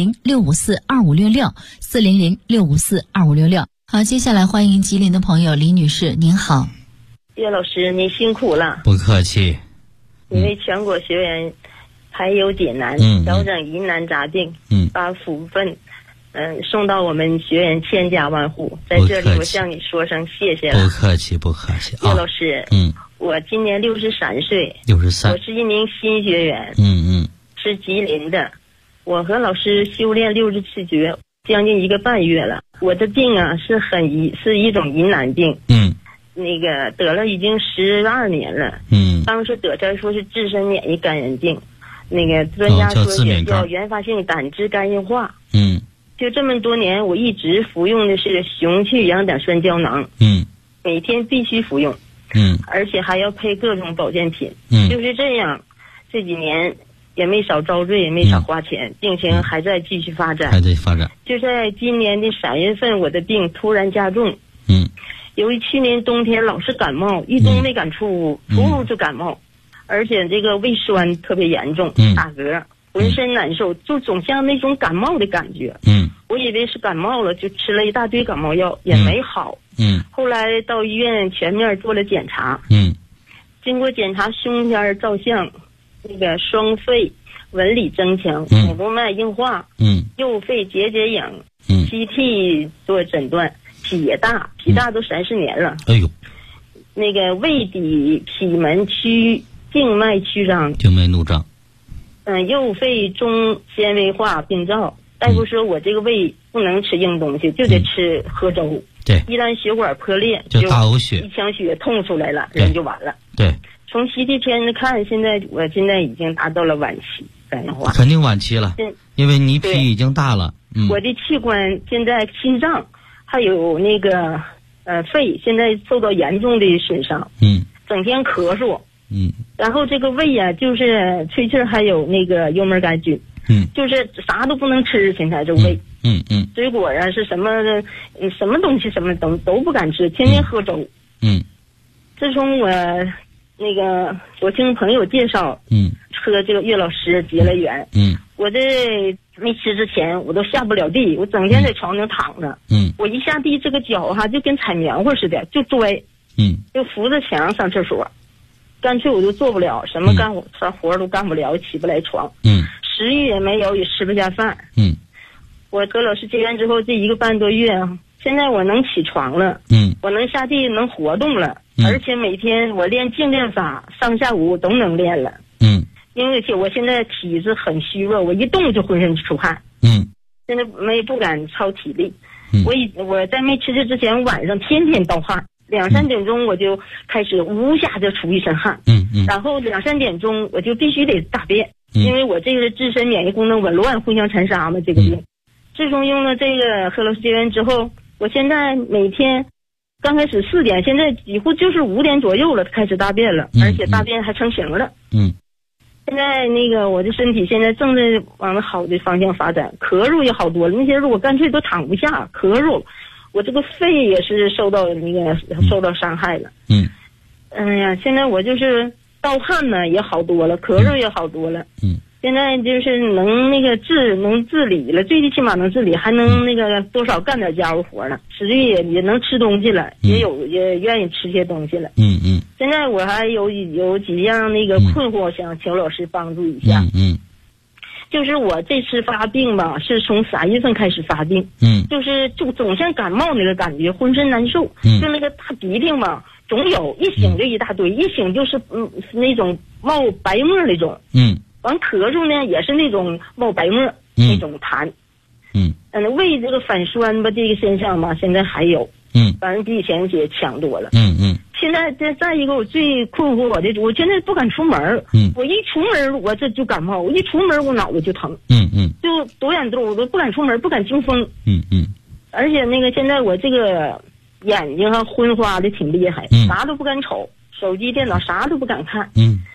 400-654-2566，400-654-2566。好，接下来欢迎吉林的朋友李女士，您好。 叶老师，您辛苦了。 不客气。 因为全国学员排忧解难，调整疑难杂病，把福分送到我们学员千家万户，在这里我向你说声谢谢了。 不客气。 叶老师，我今年63岁 ，63， 我是一名新学员，是吉林的。我和老师修炼60次诀将近1个半月了。我的病啊是一种疑难病，那个得了已经12年了，当时得出说是自身免疫感染病，那个专家说也叫原发性胆汁肝硬化，就这么多年我一直服用的是雄去氧胆酸胶囊，每天必须服用， 而且还要配各种保健品，就是这样，这几年也没少遭罪，也没少花钱，病情还在继续发展，就在今年的3月份，我的病突然加重，由于去年冬天老是感冒，一冬没敢出屋，出屋就感冒，而且这个胃酸特别严重，打嗝，浑身难受，就总像那种感冒的感觉。我以为是感冒了，就吃了一大堆感冒药，也没好。后来到医院全面做了检查。经过检查，胸片照相，那个双肺纹理增强，腹部脉硬化，右肺结节影，CT 做诊断，脾大都30年了。 哎呦， 那个胃底脾门区静脉曲张， 静脉怒张。 右肺中纤维化病灶。大夫说我这个胃不能吃硬东西，就得吃喝粥。 对， 一旦血管破裂， 就大呕血， 一腔血痛出来了，人就完了。 对， 从CT片看，我现在已经达到了晚期肝硬化。 肯定晚期了，因为你脾已经大了。 我的器官现在心脏还有那个肺现在受到严重的损伤。整天咳嗽。然后这个胃呀，就是吹气还有那个幽门杆菌。就是啥都不能吃，现在这胃。水果啊是什么东西什么都不敢吃，天天喝粥。自从我听朋友介绍，和这个岳老师结了缘。我这没吃之前我都下不了地，我整天在床上躺着。我一下地这个脚就跟踩棉花似的，就拽。就扶着墙上厕所，干脆我就做不了什么啥活都干不了，起不来床。食欲也没有，也吃不下饭。我和老师结缘之后，这1个半多月现在我能起床了。我能下地能活动了。而且每天我练静练法，上下午都能练了。因为我现在体质很虚弱，我一动就浑身出汗。现在不敢操体力。我在没吃这之前，晚上天天盗汗，2、3点钟我就开始呜下就出一身汗。然后2、3点钟我就必须得大便。因为我这个自身免疫功能紊乱，互相残杀嘛，这个病。自从用了这个和老师结缘之后，我现在每天刚开始4点，现在几乎就是5点左右了，开始大便了，而且大便还成型了。现在我的身体现在正在往好的方向发展，咳嗽也好多了。那些日我干脆都躺不下，咳嗽，我这个肺也是受到伤害了。现在我就是盗汗呢也好多了，咳嗽也好多了。现在就是能自理了，最起码能自理，还能多少干点家务活了，实际也能吃东西了，也愿意吃些东西了。现在我还有几样困惑，想请老师帮助一下。就是我这次发病吧，是从3月份开始发病。就总像感冒那个感觉，浑身难受。就那个大鼻涕嘛，总有，一醒就一大堆，一醒就是那种冒白沫那种。完咳嗽呢，也是那种冒白沫，那种痰。胃这个反酸吧，这个现象吧，现在还有。反正比以前也强多了。现在再一个，我最困惑我现在不敢出门。我一出门我这就感冒，我一出门我脑子就疼。就多眼豆，我都不敢出门，不敢经风。而且现在我这个眼睛昏花的挺厉害，啥都不敢瞅，手机电脑啥都不敢看。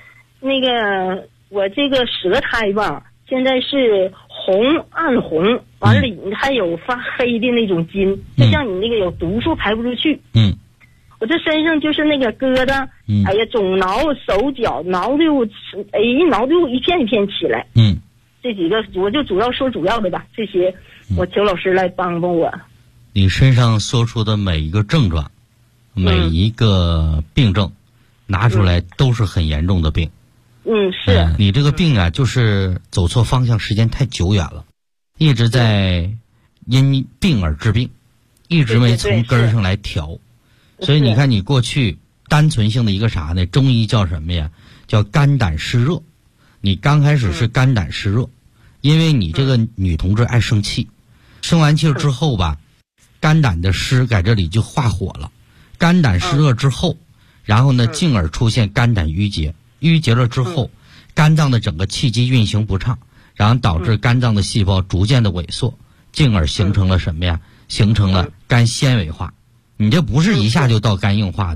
我这个舌苔吧，现在是暗红，完了还有发黑的那种筋，就像你有毒素排不出去。我这身上就是疙瘩，哎呀，总挠手脚，挠的一片一片起来。这几个我就主要说主要的吧，这些我请老师来帮帮我。 你身上说出的每一个症状，每一个病症，拿出来都是很严重的病。 是。 你这个病就是走错方向时间太久远了，一直在因病而治病，一直没从根上来调。所以你看，你过去单纯性的一个啥呢？中医叫什么呀？叫肝胆湿热。你刚开始是肝胆湿热，因为你这个女同志爱生气，生完气之后吧，肝胆的湿在这里就化火了。肝胆湿热之后，然后呢，进而出现肝胆郁结。郁结了之后，肝脏的整个气机运行不畅，然后导致肝脏的细胞逐渐的萎缩，进而形成了什么呀？形成了肝纤维化。你这不是一下就到肝硬化的，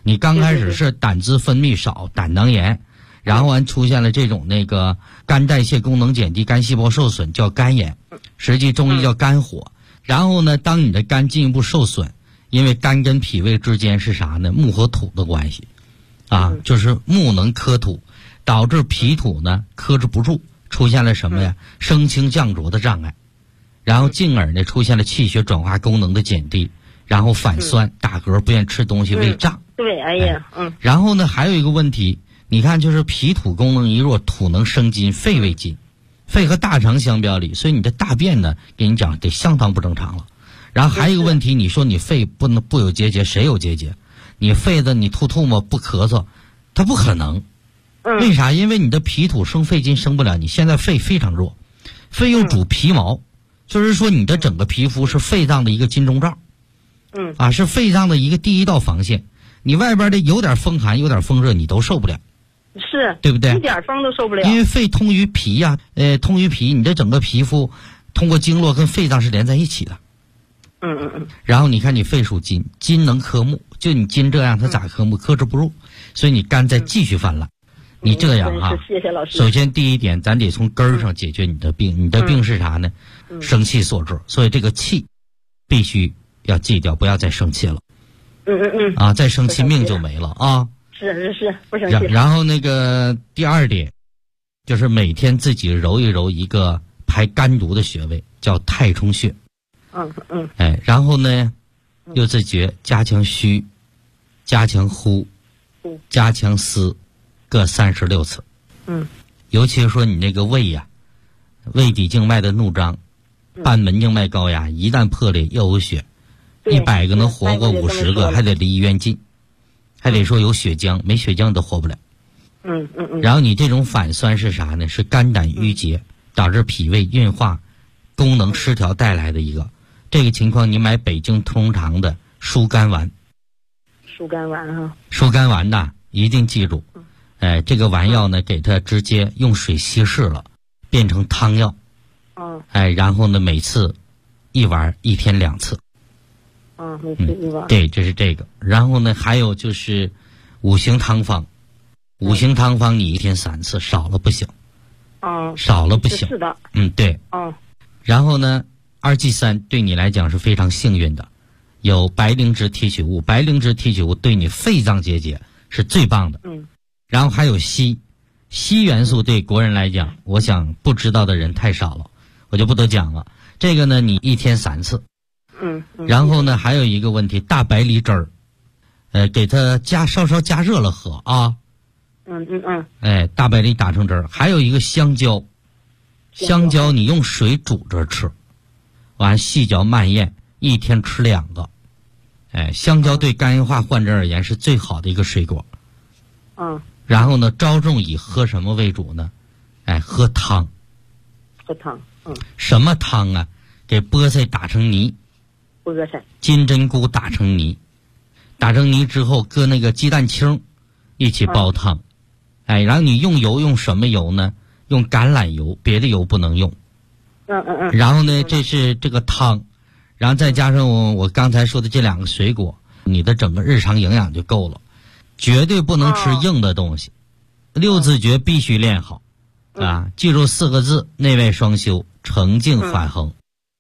你刚开始是胆汁分泌少，胆囊炎，然后完出现了这种那个肝代谢功能减低，肝细胞受损，叫肝炎，实际中医叫肝火。然后呢，当你的肝进一步受损，因为肝跟脾胃之间是啥呢？木和土的关系啊，就是木能克土，导致脾土呢克制不住，出现了什么呀？升清降浊的障碍，然后进而呢出现了气血转化功能的减低，然后反酸、打嗝、不愿吃东西、胃胀。 对，哎呀， 然后呢，还有一个问题，你看，就是脾土功能一弱，土能生津，肺为津，肺和大肠相表里，所以你的大便呢，给你讲得相当不正常了。然后还有一个问题，你说你肺不有结节，谁有结节？你肺子你吐唾沫不咳嗽，它不可能。为啥？因为你的脾土生肺津生不了，你现在肺非常弱，肺又主皮毛，就是说你的整个皮肤是肺脏的一个金钟罩，是肺脏的一个第一道防线。你外边的有点风寒有点风热你都受不了， 是对不对？ 一点风都受不了。 因为肺通于脾呀，通于脾，你的整个皮肤通过经络跟肺脏是连在一起的。然后你看你肺属金，金能克木，就你金这样它咋克木？克制不住，所以你肝再继续泛滥。你这样啊， 谢谢老师。 首先第一点，咱得从根儿上解决你的病。你的病是啥呢？生气所致，所以这个气必须要忌掉，不要再生气了。再生气命就没了啊！ 是，不生气。 然后那个第二点，就是每天自己揉一揉一个排肝毒的穴位，叫太冲穴。然后呢，又自觉加强虚，加强呼，加强思，各36次。尤其是说你那个胃呀，胃底静脉的怒张，半门静脉高压，一旦破裂又有血。100个能活过50个，还得离医院近，还得说有血浆，没血浆都活不了。然后你这种反酸是啥呢？是肝胆郁结，导致脾胃运化功能失调带来的一个。这个情况你买北京通常的疏肝丸。 疏肝丸哈。 疏肝丸呐，一定记住，这个丸药呢，给它直接用水稀释了，变成汤药。然后呢，每次1丸，1天2次。 每次1丸。 对，这是这个。然后呢，还有就是五行汤方，五行汤方你1天3次，少了不行。少了不行。 是的。 对。然后呢，2G3对你来讲是非常幸运的，有白灵芝提取物，白灵芝提取物对你肺脏结节是最棒的。然后还有硒元素对国人来讲，我想不知道的人太少了，我就不多讲了。这个呢，你1天3次。然后呢，还有一个问题，大白梨汁儿，给它稍稍加热了喝啊。大白梨打成汁儿。还有一个香蕉，香蕉你用水煮着吃，完细嚼慢咽，1天吃2个。香蕉对肝硬化患者而言是最好的一个水果。然后呢，着重以喝什么为主呢？喝汤。 喝汤。 什么汤啊？给菠菜打成泥。 菠菜。 金针菇打成泥，打成泥之后搁那个鸡蛋清一起煲汤。然后你用油用什么油呢？用橄榄油，别的油不能用。然后呢，这是这个汤，然后再加上我刚才说的这2个水果，你的整个日常营养就够了。绝对不能吃硬的东西。6字诀必须练好记住4个字：内外双修，澄净缓衡。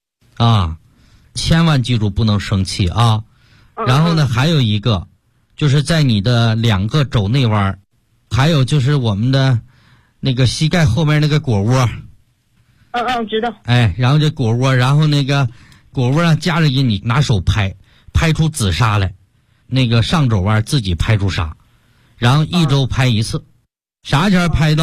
千万记住不能生气啊。然后呢，还有一个就是在你的2个肘内弯，还有就是我们的那个膝盖后面那个腘窝。 知道。 然后这腘窝，然后那个腘窝上夹着音，你拿手拍出紫砂来，那个上肘弯自己拍出砂，然后1周拍1次，啥前拍到